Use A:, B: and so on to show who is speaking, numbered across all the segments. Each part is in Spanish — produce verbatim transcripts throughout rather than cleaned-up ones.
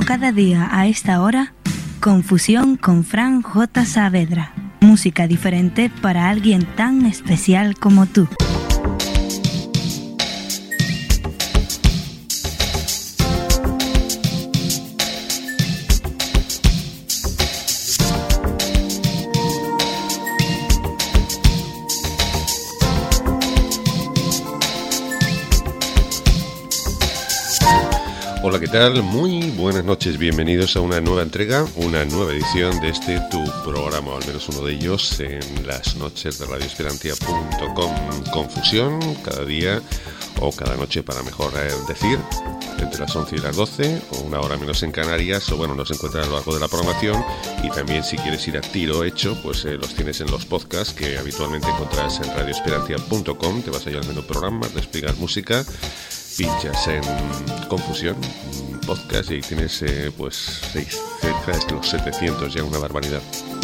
A: cada día a esta hora, Confusión con Fran J. Saavedra. Música diferente para alguien tan especial como tú.
B: Hola, ¿qué tal? Muy buenas noches, bienvenidos a una nueva entrega, una nueva edición de este tu programa, o al menos uno de ellos, en las noches de radio esperantia punto com. Confusión, cada día o cada noche, para mejor eh, decir, entre las once y las doce, o una hora menos en Canarias, o bueno, nos encuentran a lo largo de la programación. Y también, si quieres ir a tiro hecho, pues eh, los tienes en los podcasts que habitualmente encontrarás en radio esperantia punto com. Te vas allá al menú programas, Desplegar música, pinchas en Confusión podcast y ahí tienes eh, pues seis, cerca de los setecientos, ya una barbaridad.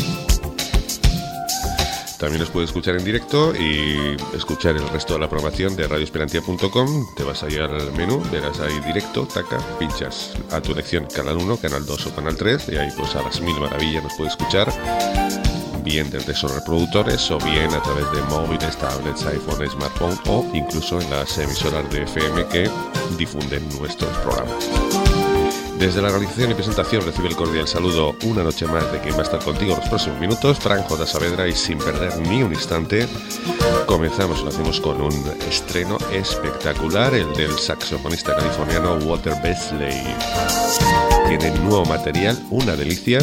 B: También los puedes escuchar en directo y escuchar el resto de la programación de radio esperantia punto com. Te vas allá al menú, verás ahí directo, taca, pinchas a tu elección canal uno, canal dos o canal tres, y ahí pues a las mil maravillas nos puedes escuchar, bien desde esos reproductores o bien a través de móviles, tablets, iPhone, smartphone o incluso en las emisoras de F M que difunden nuestros programas. Desde la realización y presentación recibe el cordial saludo una noche más de quien va a estar contigo los próximos minutos, Fran J. Saavedra, y sin perder ni un instante comenzamos, lo hacemos con un estreno espectacular, el del saxofonista californiano Walter Beasley. Tiene nuevo material, una delicia.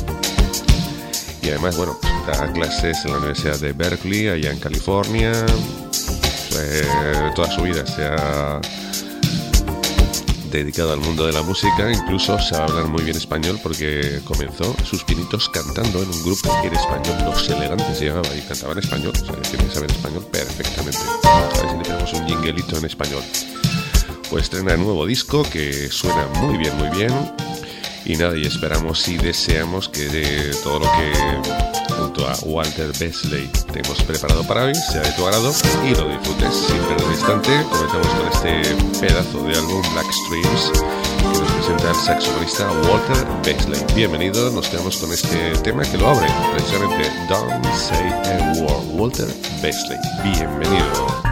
B: Y además, bueno, da clases en la Universidad de Berkeley, allá en California. Eh, toda su vida se ha dedicado al mundo de la música, incluso sabe hablar muy bien español porque comenzó sus pinitos cantando en un grupo en español, Los Elegantes se llamaba, y cantaba en español, o sea, tiene que saber español perfectamente. A ver si le tenemos un jinguelito en español. Pues estrena nuevo disco que suena muy bien, muy bien. Y nada, y esperamos y deseamos que de todo lo que junto a Walter Beasley te hemos preparado para hoy sea de tu agrado y lo disfrutes. Sin perder un instante, comenzamos con este pedazo de álbum Black Streams que nos presenta el saxofonista Walter Beasley. Bienvenido, nos quedamos con este tema que lo abre precisamente, Don't Say a Word, Walter Beasley. Bienvenido.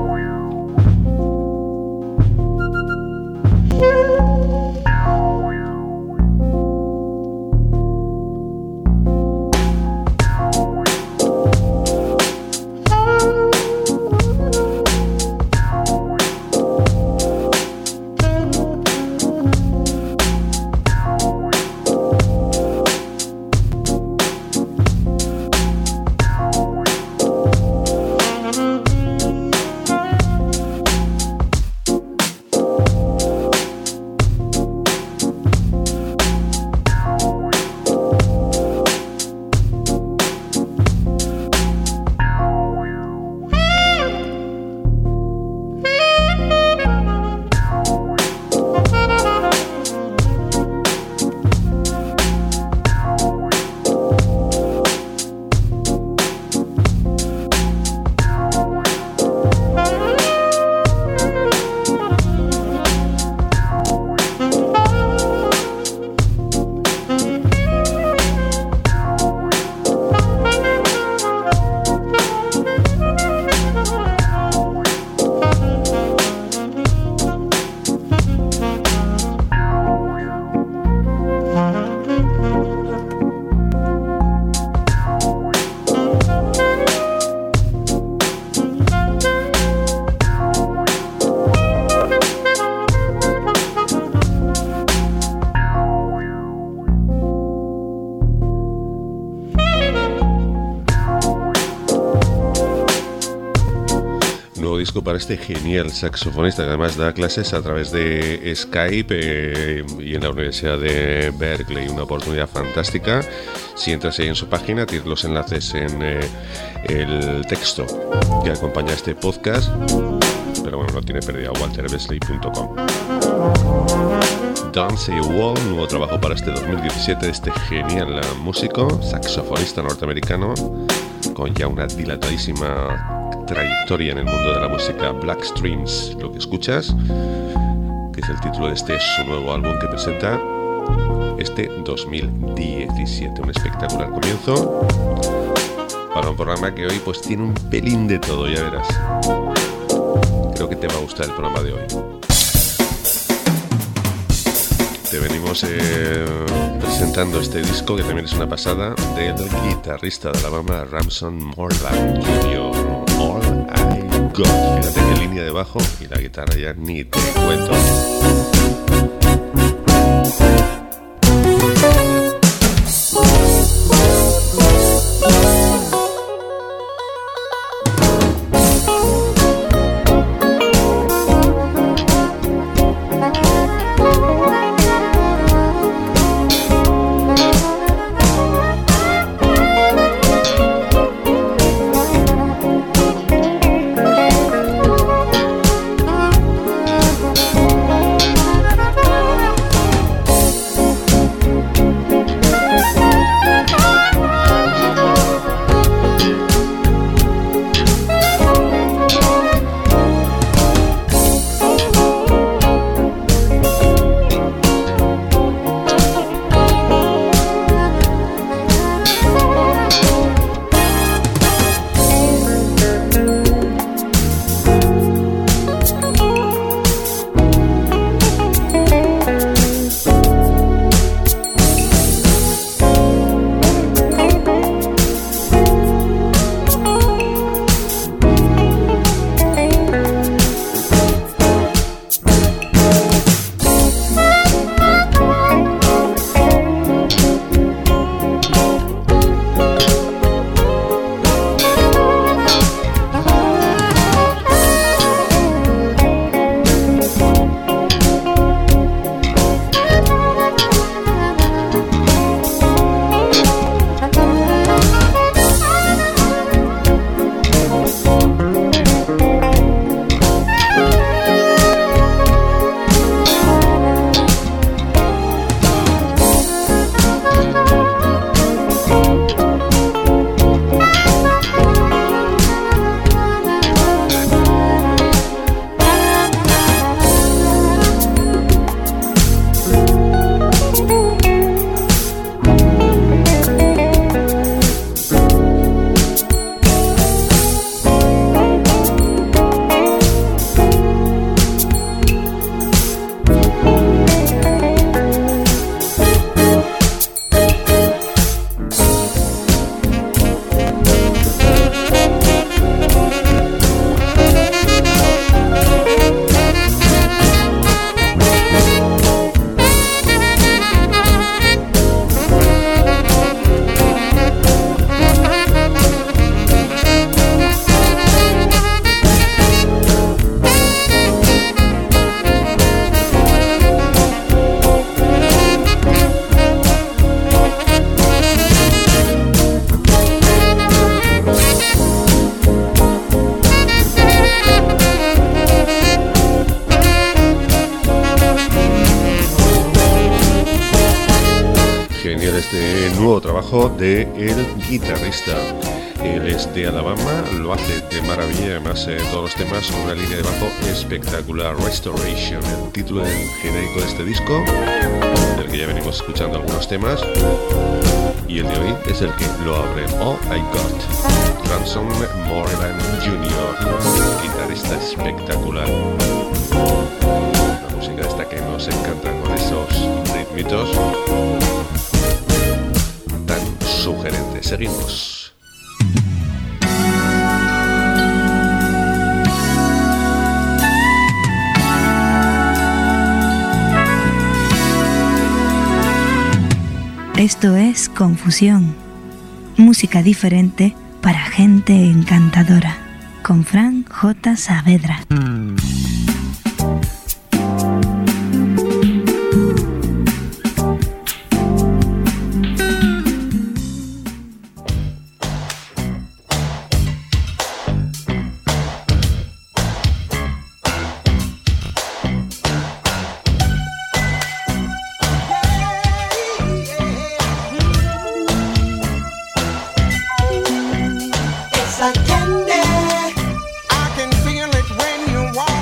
B: Para este genial saxofonista que además da clases a través de Skype eh, y en la Universidad de Berkeley, una oportunidad fantástica. Si entras ahí en su página, tienes los enlaces en eh, el texto que acompaña a este podcast, pero bueno, no tiene pérdida, walter beasley punto com. Don't Say a Word, nuevo trabajo para este dos mil diecisiete de este genial músico, saxofonista norteamericano con ya una dilatadísima trayectoria en el mundo de la música. Black Streams, lo que escuchas, que es el título de este su nuevo álbum que presenta, este dos mil diecisiete. Un espectacular comienzo para un programa que hoy pues tiene un pelín de todo, ya verás. Creo que te va a gustar el programa de hoy. Te venimos eh, presentando este disco, que también es una pasada, del guitarrista de la banda Ramson Morland junior All I Got. Fíjate qué línea de bajo, y la guitarra ya ni te cuento. De el guitarrista. Él es de Alabama, lo hace de maravilla, además eh, todos los temas con una línea de bajo espectacular. Restoration, el título del genérico de este disco, del que ya venimos escuchando algunos temas, y el de hoy es el que lo abre. All I Got, Ramson Morland junior, guitarrista espectacular. La música esta que nos encanta, con esos ritmitos sugerente. Seguimos.
A: Esto es Confusión, música diferente para gente encantadora, con Fran J. Saavedra.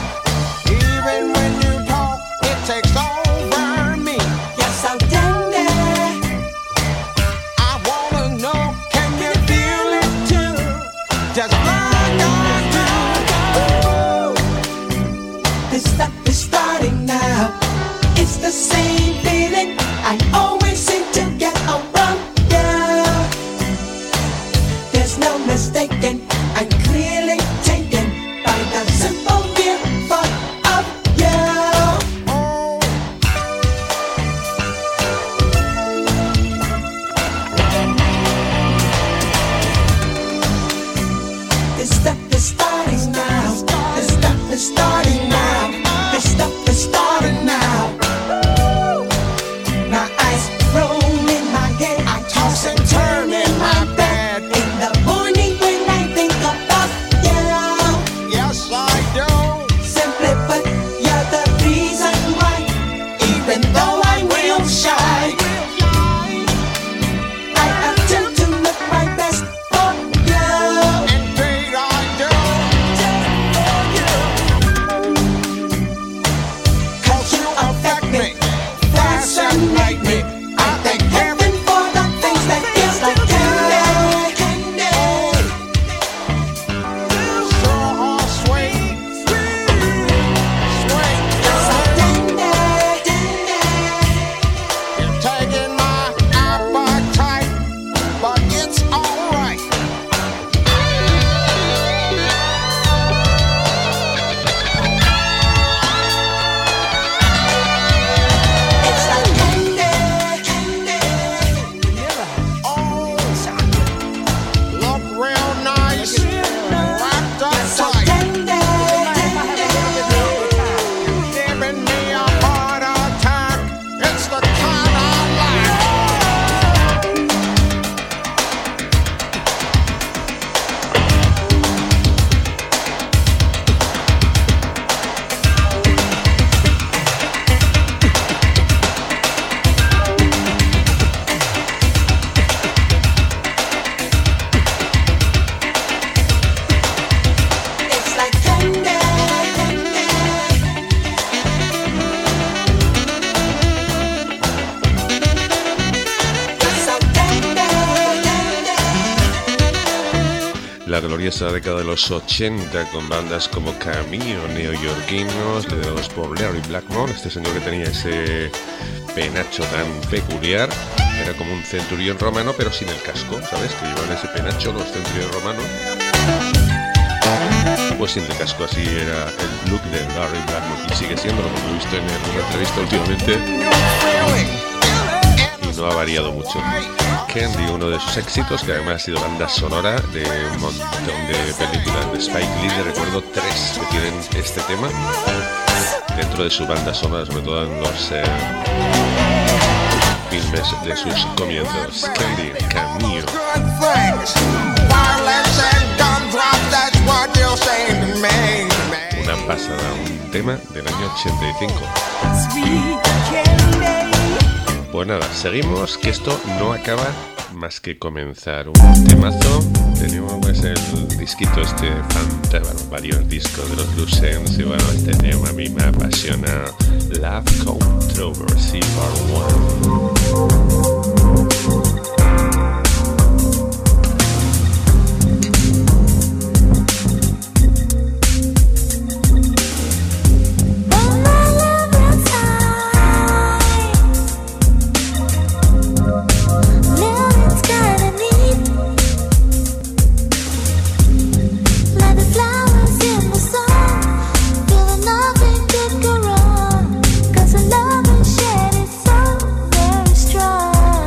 C: Takes over me. Yes, so tender.
B: La gloriosa década de los ochenta con bandas como Cameo, neoyorquinos, liderados por Larry Blackmore, este señor que tenía ese penacho tan peculiar, era como un centurión romano pero sin el casco, ¿sabes? Que llevaban ese penacho los centuriones romanos. Pues sin el casco, así era el look de Larry Blackmore y sigue siendo, como he visto en alguna entrevista últimamente, y no ha variado mucho. Candy, uno de sus éxitos, que además ha sido banda sonora de un montón de películas de Spike Lee. Recuerdo tres que tienen este tema dentro de su banda sonora, sobre todo en los eh, filmes de sus comienzos. Candy, Cameo. Una pasada, un tema del año ochenta y cinco. Pues nada, seguimos, que esto no acaba más que comenzar. Un temazo, tenemos pues el disquito este fantástico, bueno, varios discos de los Lucens, y bueno, este tema a mí me apasiona. Love Controversy Part uno.
C: Strong.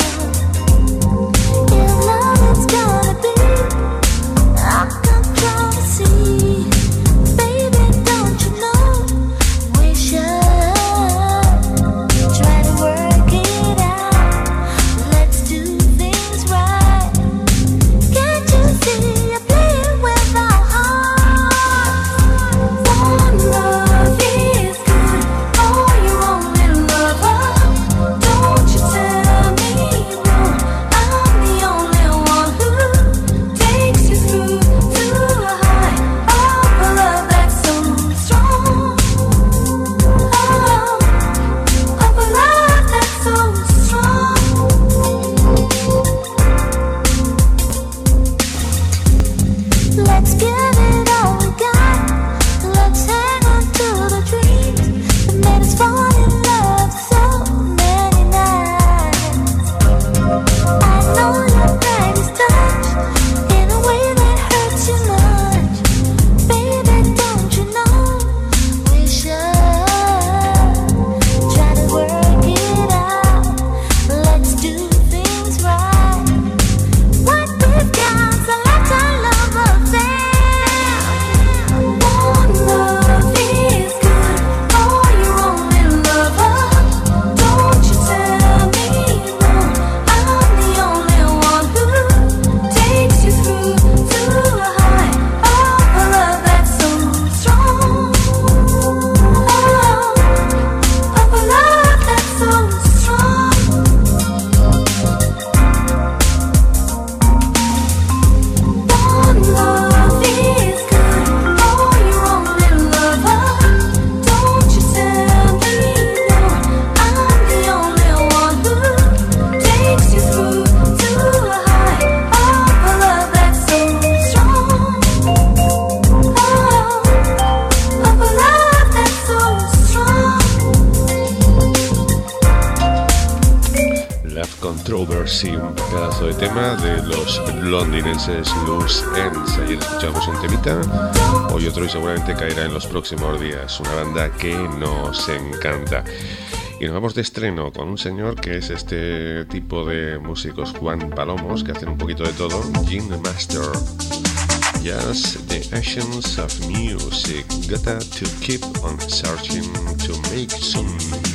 B: Sí, un pedazo de tema de los londinenses Loose Ends. Ayer escuchamos un temita, hoy otro y seguramente caerá en los próximos días. Una banda que nos encanta. Y nos vamos de estreno con un señor que es este tipo de músicos Juan Palomos, que hacen un poquito de todo. Gin Master. Yes, the essence of music. Gotta to keep on searching to make some.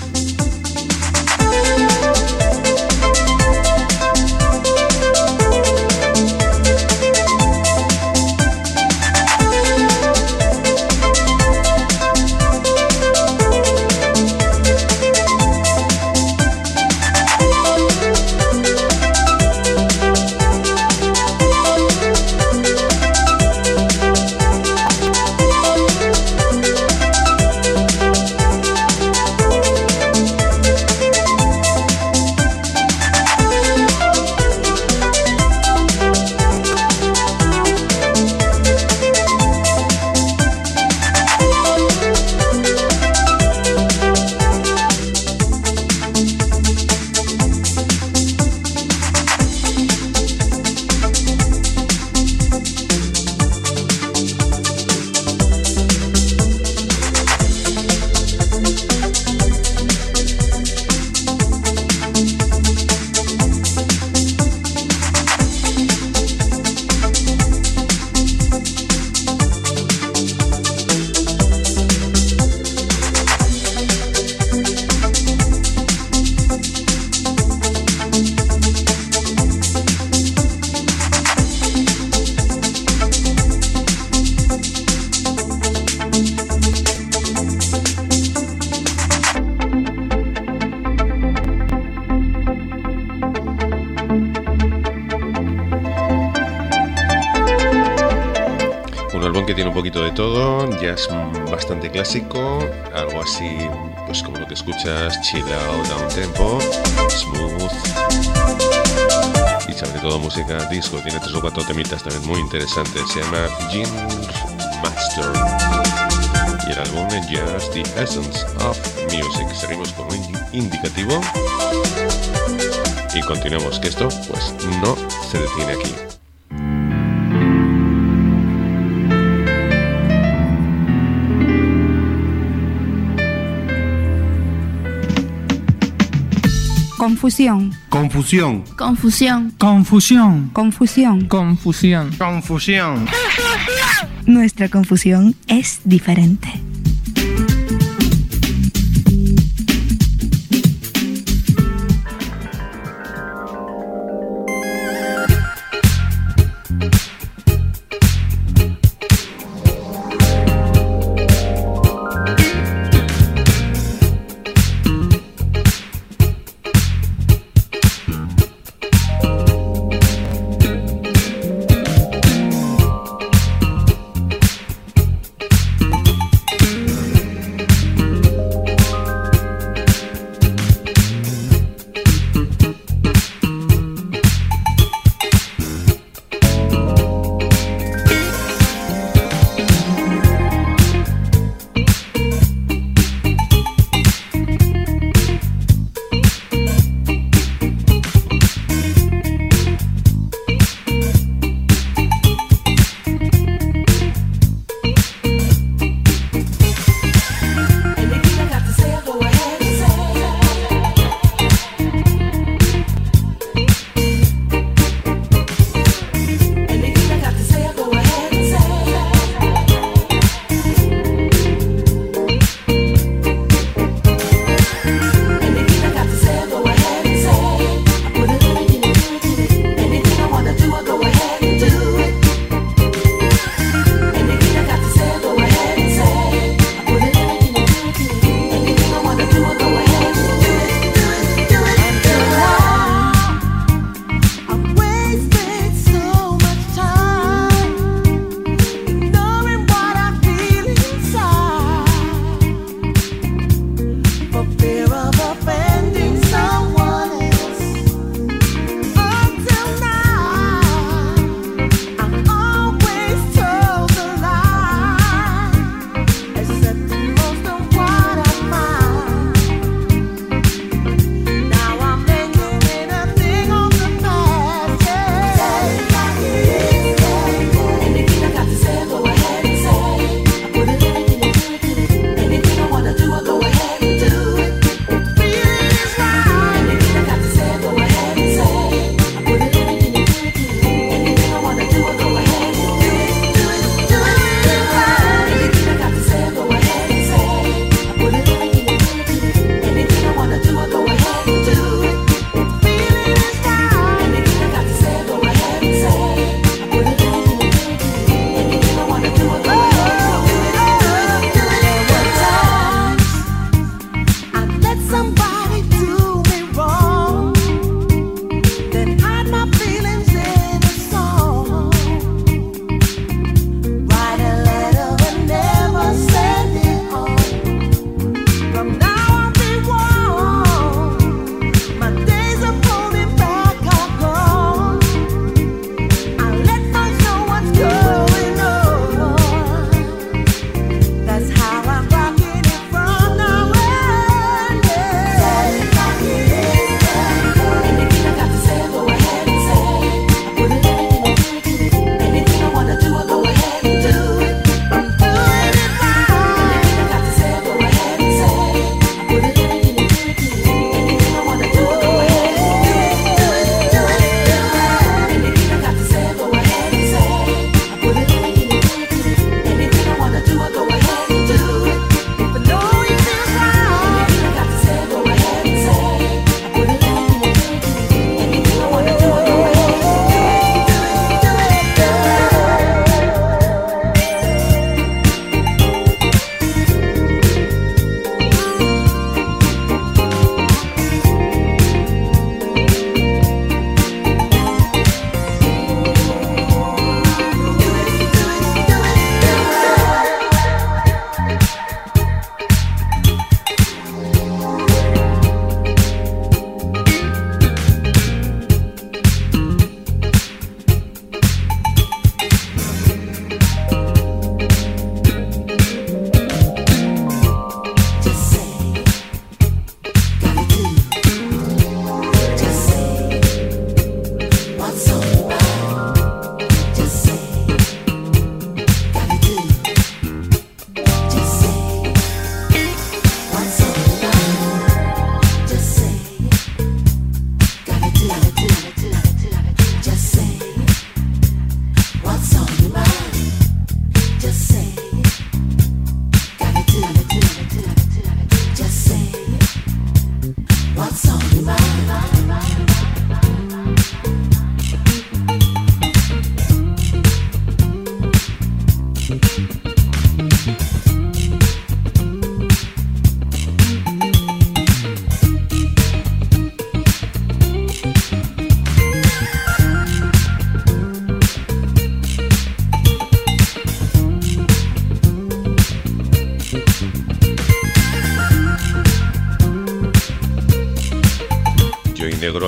B: Tiene un poquito de todo, jazz bastante clásico, algo así pues como lo que escuchas, chill out, down tempo, smooth y sobre todo música disco. Tiene tres o cuatro temitas también muy interesantes. Se llama Gin Master y el álbum es Just the Essence of Music. Seguimos con un indicativo y continuamos, que esto pues no se detiene aquí.
C: Confusión.
D: Confusión.
C: Confusión.
E: Confusión.
C: Confusión.
E: Confusión.
D: Confusión.
A: Nuestra confusión es diferente.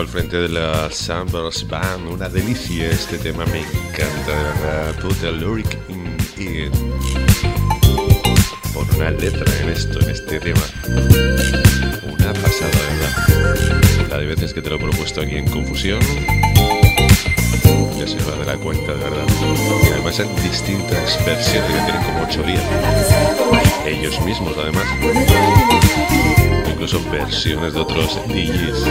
B: al frente de la Sunburst Band. Una delicia este tema, me encanta, de verdad. Put a lyric in it. Por una letra en esto, en este tema. Una pasada, de verdad. La de veces que te lo he propuesto aquí en Confusión, ya se va de la cuenta, de verdad. Y además en distintas versiones que tienen como ocho días. Ellos mismos, además. Incluso versiones de otros D Js.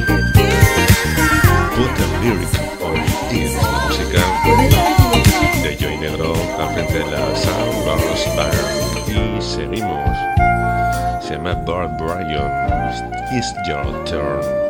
B: Put a lyric on it. La música de Joey Negro al frente de la Sunburst Band. Y seguimos. Se llama Bart Bryan. It's your turn.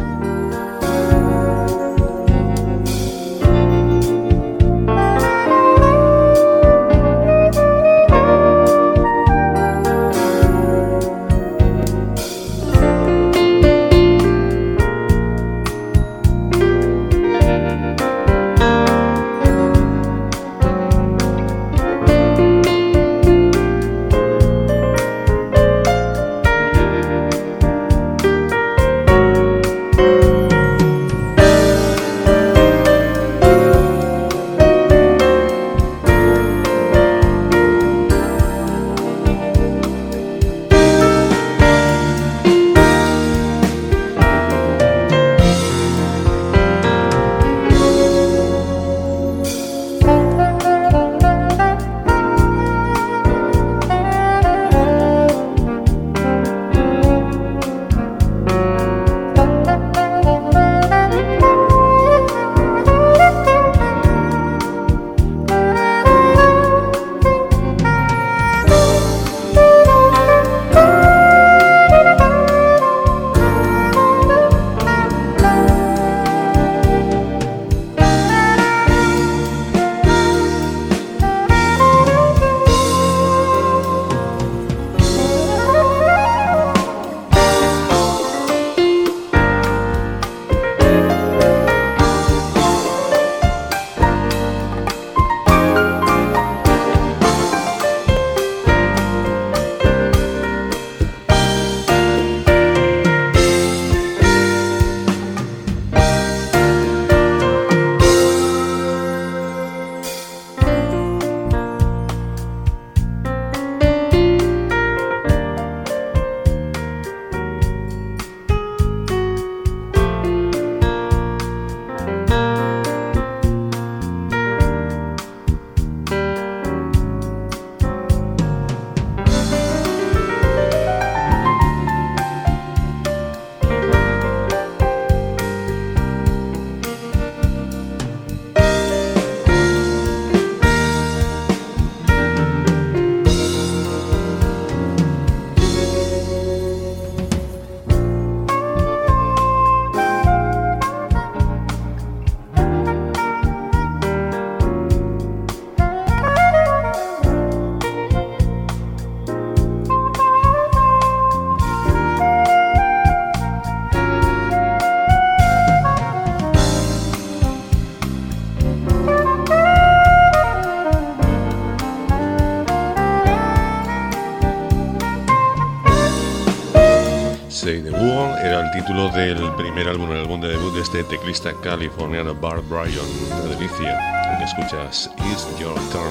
B: Say the World era el título del primer álbum, el álbum de debut de este teclista californiano Bart Bryan. Una delicia, lo que escuchas, It's Your Turn.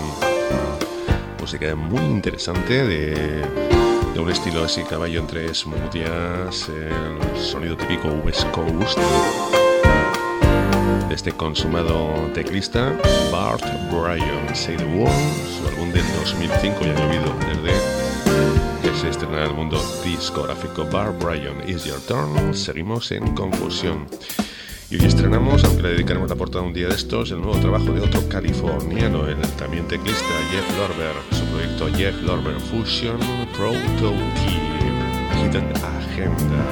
B: Música muy interesante de, de un estilo así caballo entre smooth jazz, el sonido típico West Coast de este consumado teclista Bart Bryan. Say the World, su álbum del dos mil cinco, ya ha llovido desde que se estrena en el mundo discográfico. Bart Bryan, It's Your Turn. Seguimos en Confusión. Y hoy estrenamos, aunque le dedicaremos la portada un día de estos, el nuevo trabajo de otro californiano, el también teclista Jeff Lorber, su proyecto Jeff Lorber Fusion Proto Key, Hidden Agenda.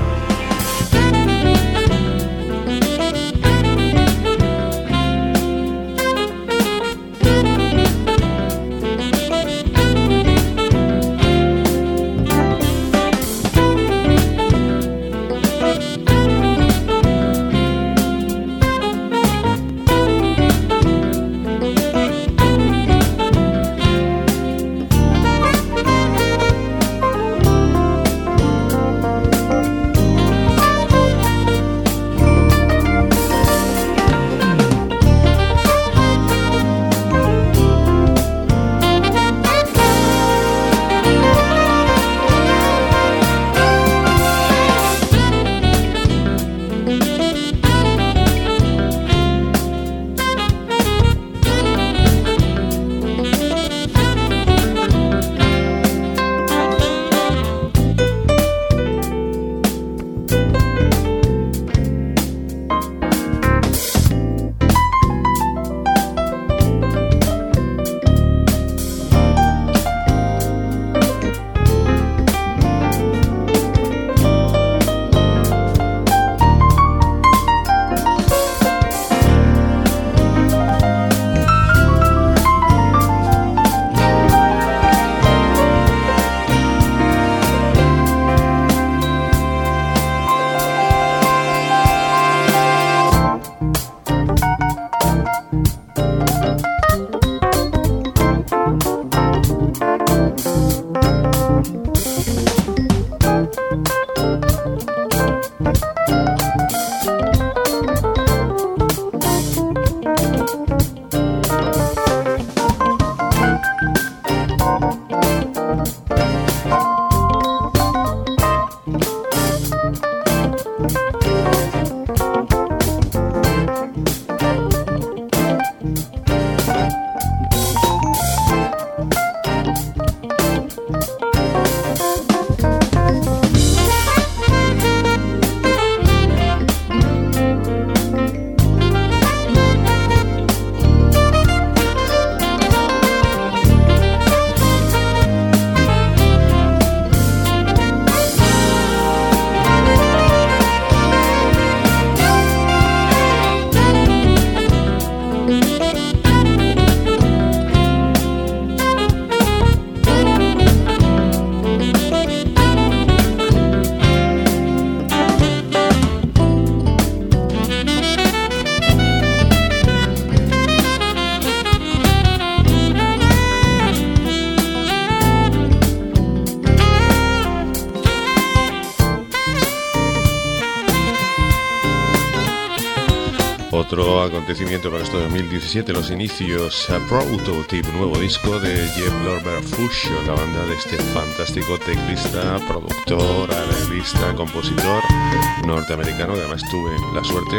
B: Otro acontecimiento para este dos mil diecisiete, los inicios a Prototype, nuevo disco de Jeff Lorber Fusion, la banda de este fantástico teclista, productor, arreglista, compositor norteamericano, que además tuve la suerte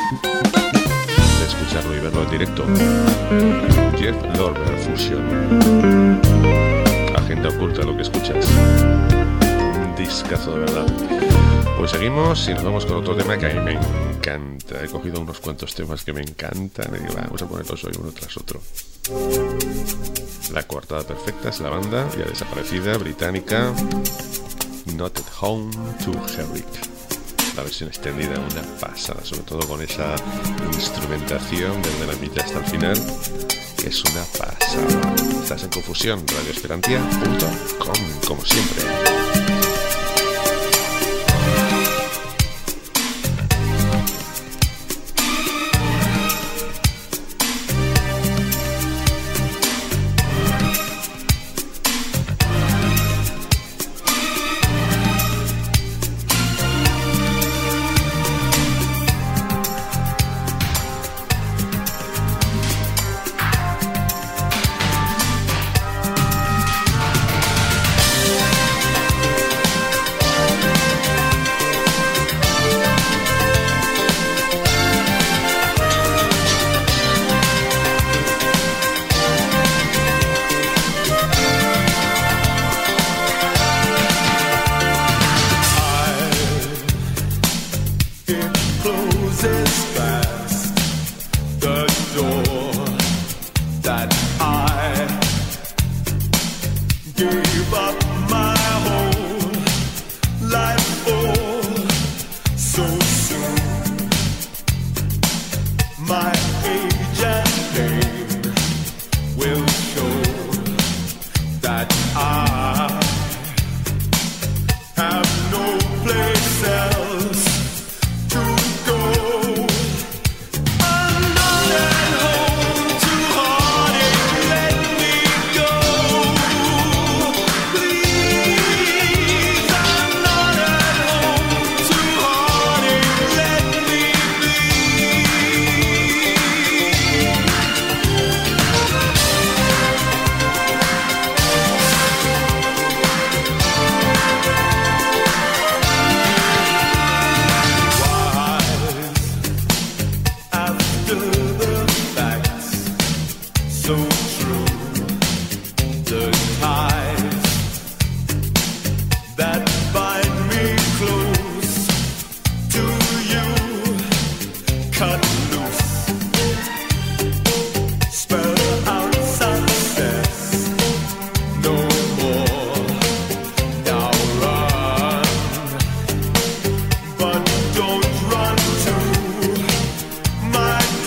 B: de escucharlo y verlo en directo. Jeff Lorber Fusion, agenda oculta lo que escuchas, un discazo de verdad. Pues seguimos y nos vamos con otro tema que a mí me encanta. He cogido unos cuantos temas que me encantan y digo, vamos a ponerlos hoy uno tras otro. La coartada perfecta es la banda ya desaparecida británica Not at Home to Herrick. La versión extendida, una pasada, sobre todo con esa instrumentación desde la mitad hasta el final, que es una pasada. Estás en Confusión, radio esperantia punto com, como siempre.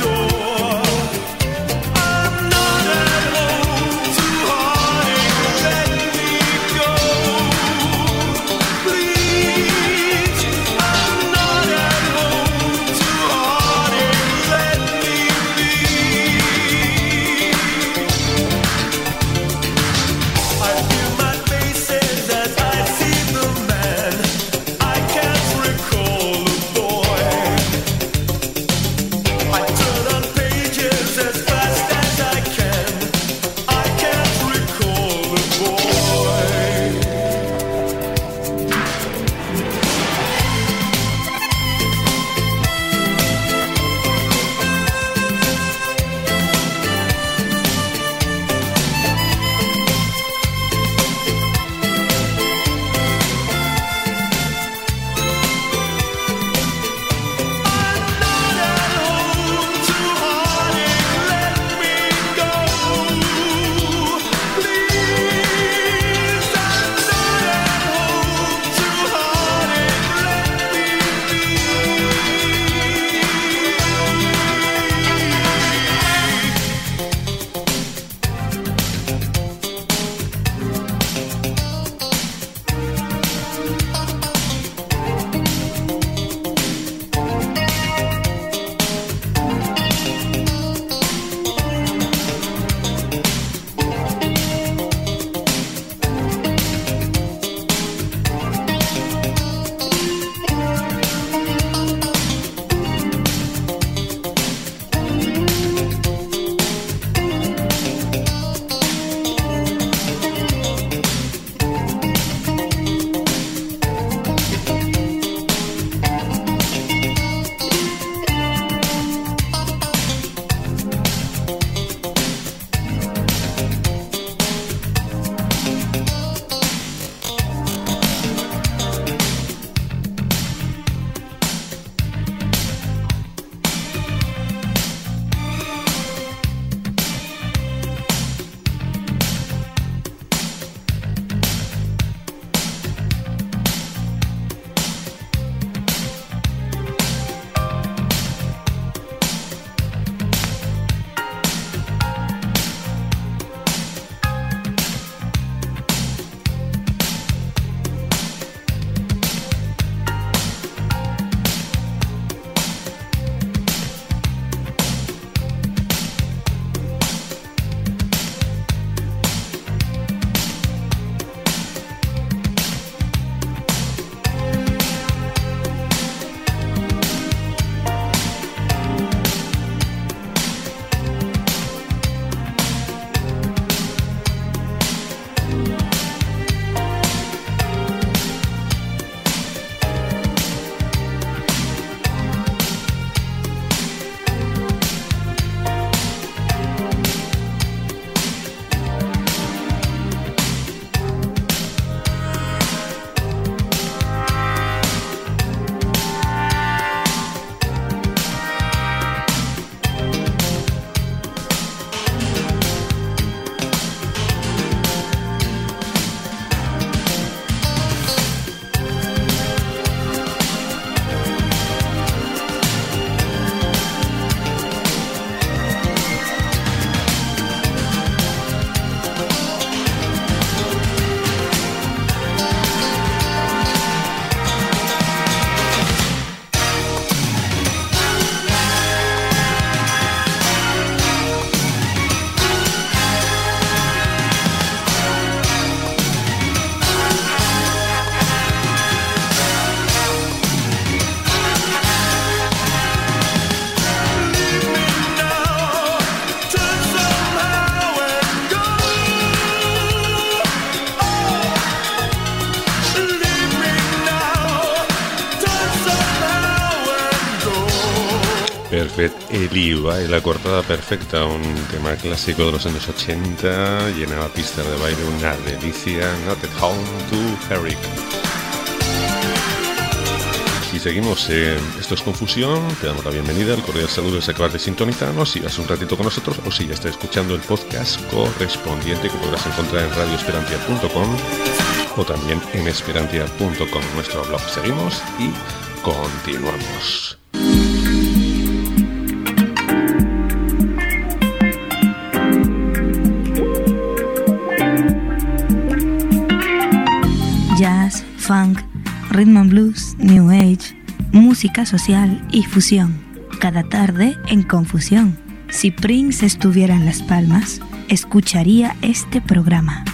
D: I'm not at home to heartache.
B: El I V A y la cortada perfecta, un tema clásico de los años ochenta, llenaba pistas de baile, una delicia. Not at home to Herrick. Y seguimos, eh, esto es Confusión, te damos la bienvenida, el cordial saludo si acabas de sintonizarnos, si vas un ratito con nosotros o si ya estás escuchando el podcast correspondiente que podrás encontrar en radio esperantia punto com o también en esperantia punto com, nuestro blog. Seguimos y continuamos.
A: Jazz, funk, rhythm and blues, new age, música social y fusión. Cada tarde en Confusión. Si Prince estuviera en Las Palmas, escucharía este programa.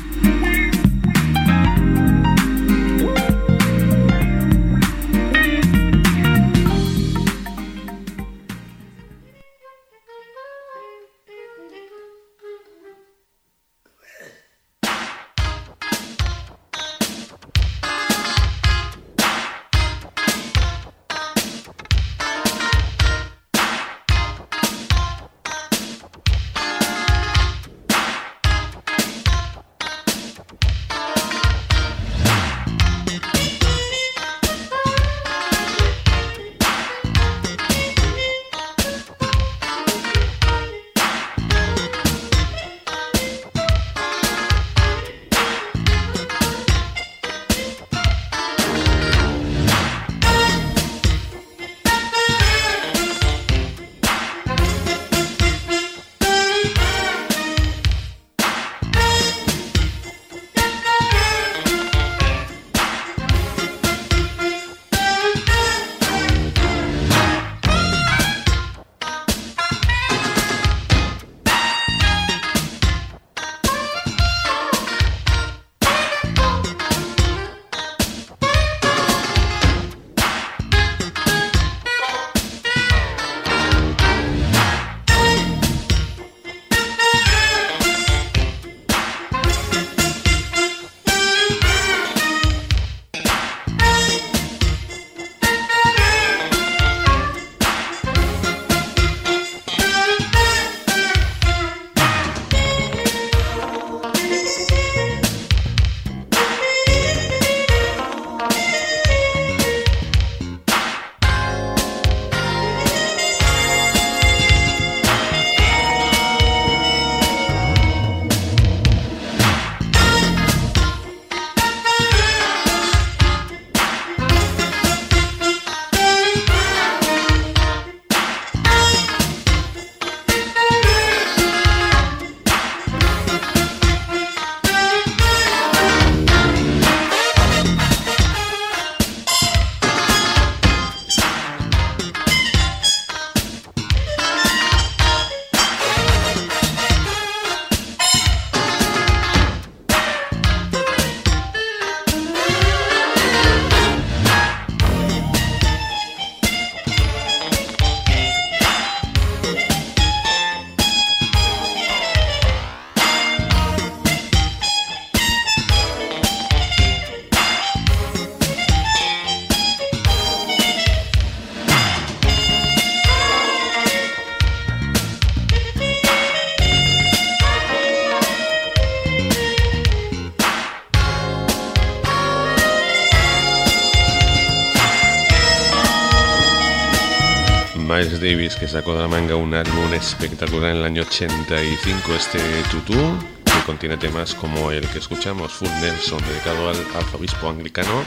B: Miles Davis, que sacó de la manga un álbum espectacular en el año ochenta y cinco, este Tutú, que contiene temas como el que escuchamos, Full Nelson, dedicado al arzobispo anglicano.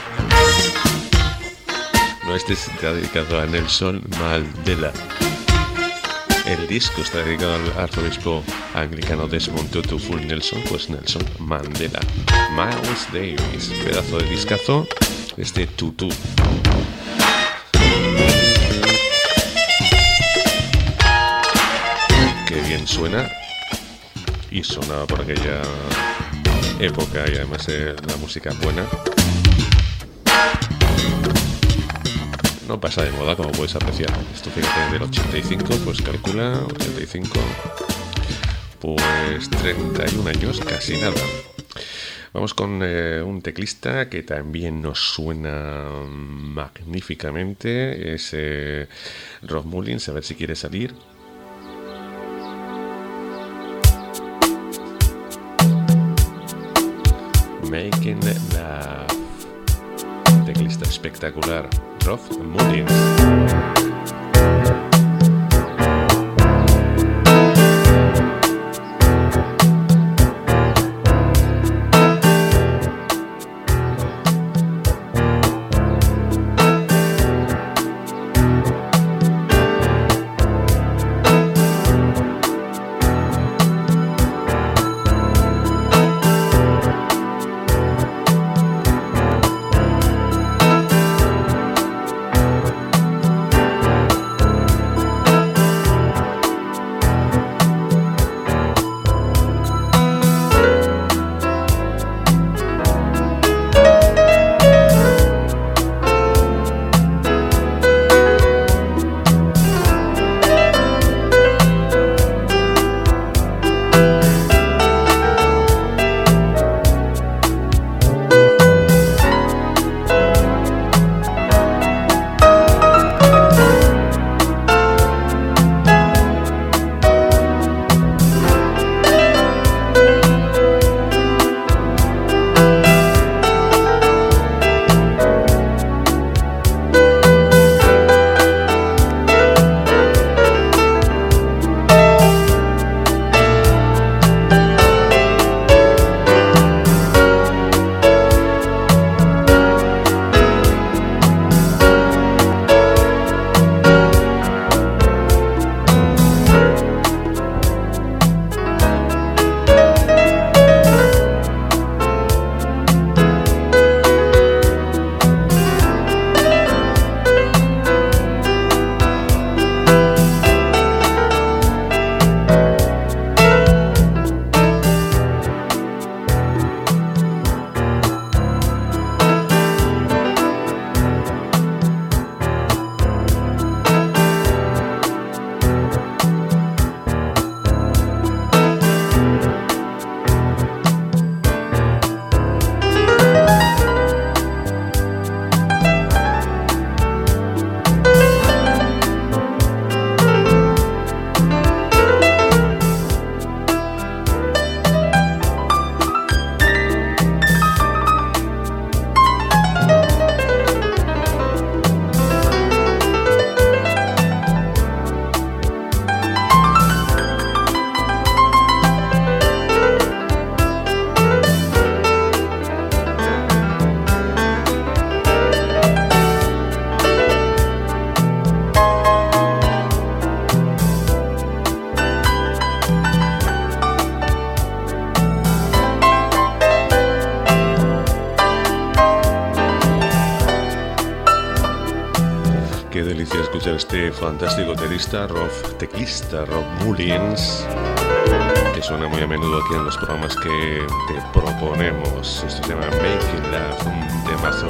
B: No, este está dedicado a Nelson Mandela. El disco está dedicado al arzobispo anglicano Desmond Tutu. Full Nelson, pues Nelson Mandela. Miles Davis, pedazo de discazo, este Tutú. Qué bien suena, y sonaba por aquella época, y además eh, la música buena. No pasa de moda, como puedes apreciar. Esto, fíjate, del ochenta y cinco, pues calcula, ochenta y cinco, pues treinta y un años, casi nada. Vamos con eh, un teclista que también nos suena magníficamente, es eh, Rob Mullins, a ver si quiere salir. Making Love. Teclista espectacular, Rolf Mullins. Este fantástico teclista, Rolf, teclista Rolf Mullins, que suena muy a menudo aquí en los programas que te proponemos. Esto se llama Making Love, un temazo.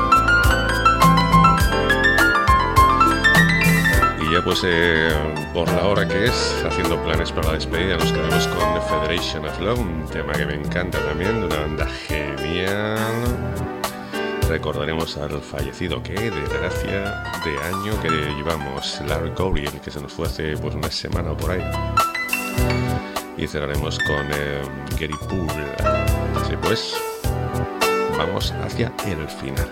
B: Y ya pues eh, por la hora que es, haciendo planes para la despedida, nos quedamos con The Federation of Love, un tema que me encanta también, de una banda genial. Recordaremos al fallecido, que desgracia de año que llevamos, Larry Coryell, que se nos fue hace pues una semana o por ahí. Y cerraremos con eh, Gary Poole. Así pues, vamos hacia el final.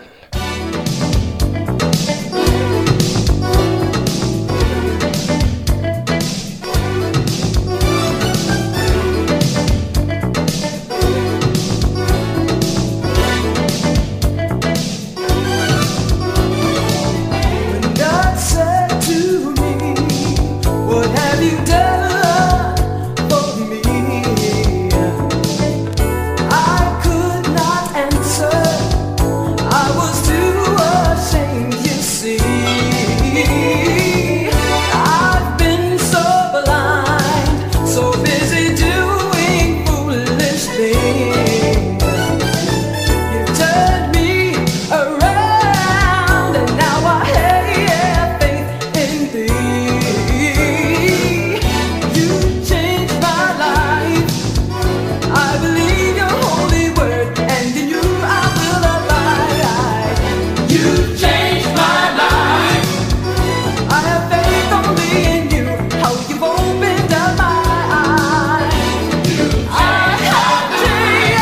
D: Opened up my eyes. I have changed.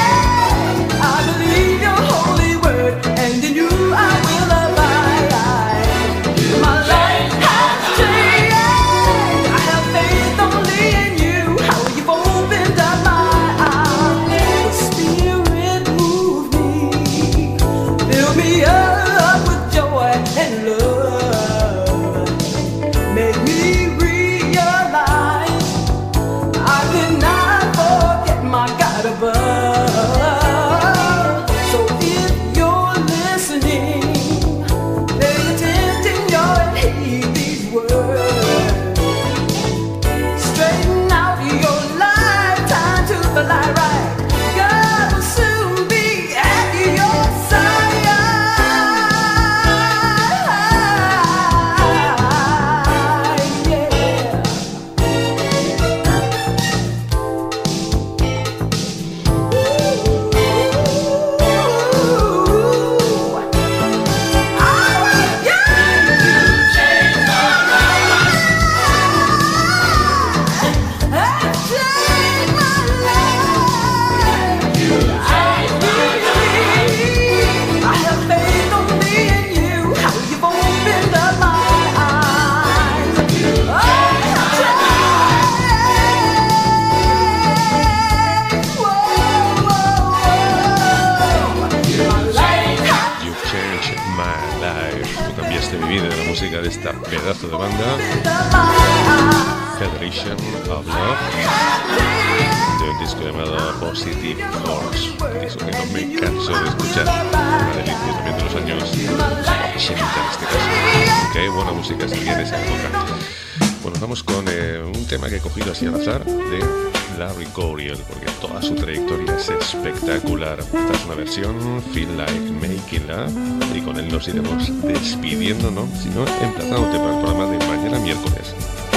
B: música de esta pedazo de banda, Federation of Love, de un disco llamado Positive Force, un disco que no me canso de escuchar, una delicia también de los años ochenta en este caso. Qué buena música sería de esa época. Bueno, vamos con eh, un tema que he cogido así al azar de Larry Coryell, porque toda su trayectoria es espectacular. Esta es una versión, Feel Like Making Love, y con él nos iremos despidiendo, ¿no? Sino emplazándote para el programa de mañana miércoles.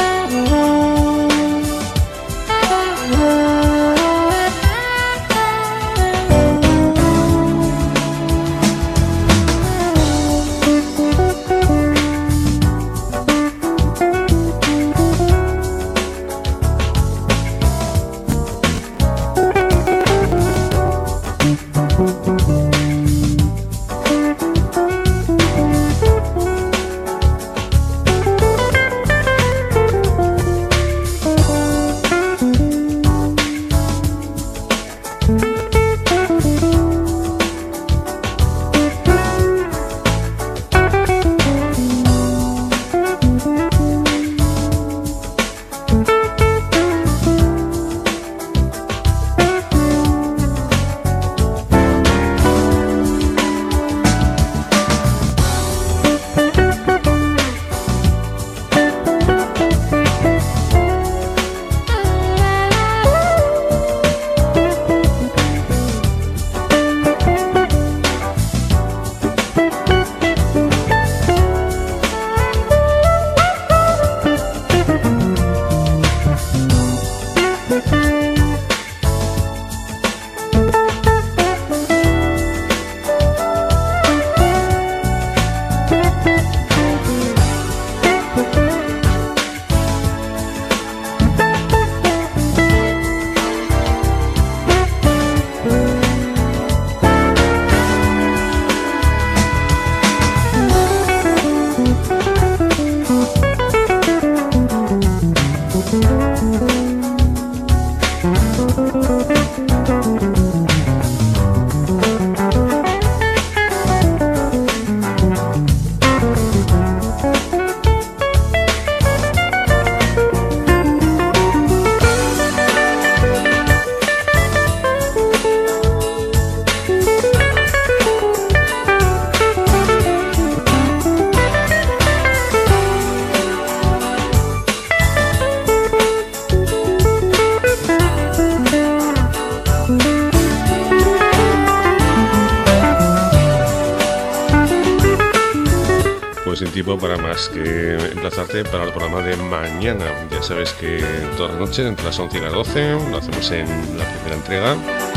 B: Para más que emplazarte para el programa de mañana. Ya sabes que todas las noches entre las once y las doce lo hacemos en la primera entrega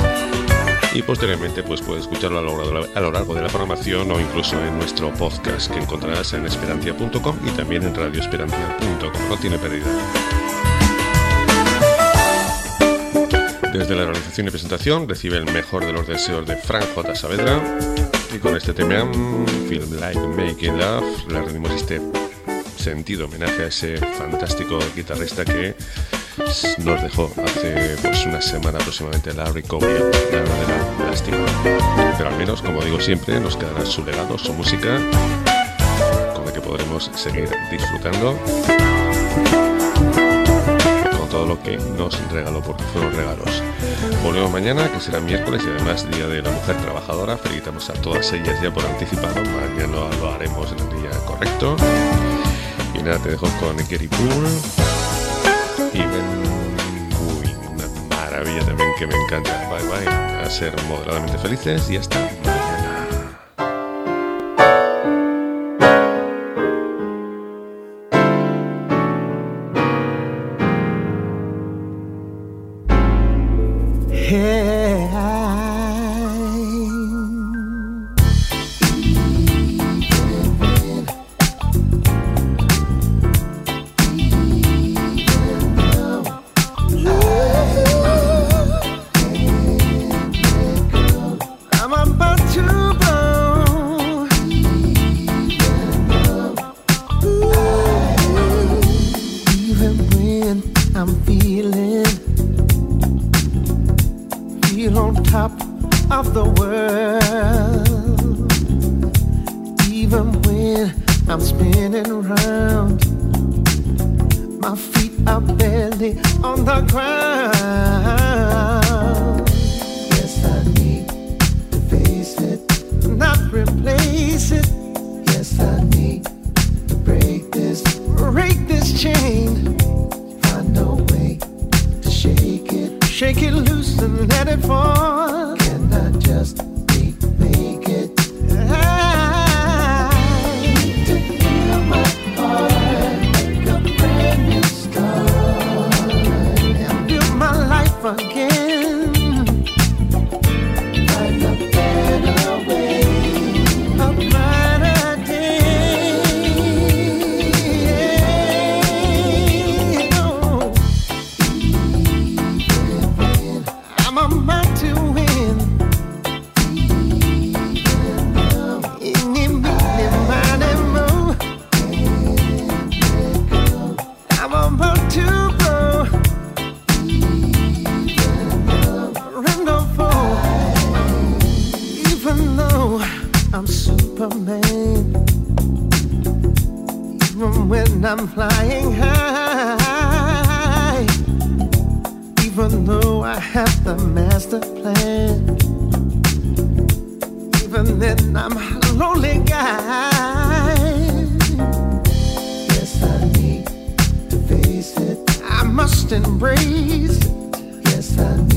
B: y posteriormente pues puedes escucharlo a lo, largo, a lo largo de la programación o incluso en nuestro podcast que encontrarás en esperantia punto com y también en radio esperantia punto com. No tiene pérdida. Desde la realización y presentación recibe el mejor de los deseos de Frank J. Saavedra. Y con este tema, Feel Like Making Love, le rendimos este sentido homenaje a ese fantástico guitarrista que nos dejó hace pues una semana aproximadamente, Larry Coryell. La verdadera lástima. Pero al menos, como digo siempre, nos quedará su legado, su música, con la que podremos seguir disfrutando con todo lo que nos regaló, porque fueron regalos. Volvemos mañana, que será miércoles y además Día de la Mujer Trabajadora. Felicitamos a todas ellas ya por anticipado. Mañana lo haremos en el día correcto. Y nada, te dejo con Gary Poole y Ben, uy, una maravilla también que me encanta. Bye bye, a ser moderadamente felices y hasta mañana.
D: Of the world, even when I'm spinning around. My feet are barely on the ground. Yes, I need to face it, not replace it. Yes, I need to break this, break this chain. Find a way to shake it, shake it loose and let it fall. Can I just remake it? I need to heal my heart, make a brand new start, and build my life again. Find a better way, a brighter day. Oh, I'm about to win. Any, meeny, miny, moe. I'm about to grow. Wonderful. Even though I'm Superman, even when I'm flying high, even though I have the master plan, even then I'm a lonely guy. Yes, I need to face it, I must embrace it. Yes, I need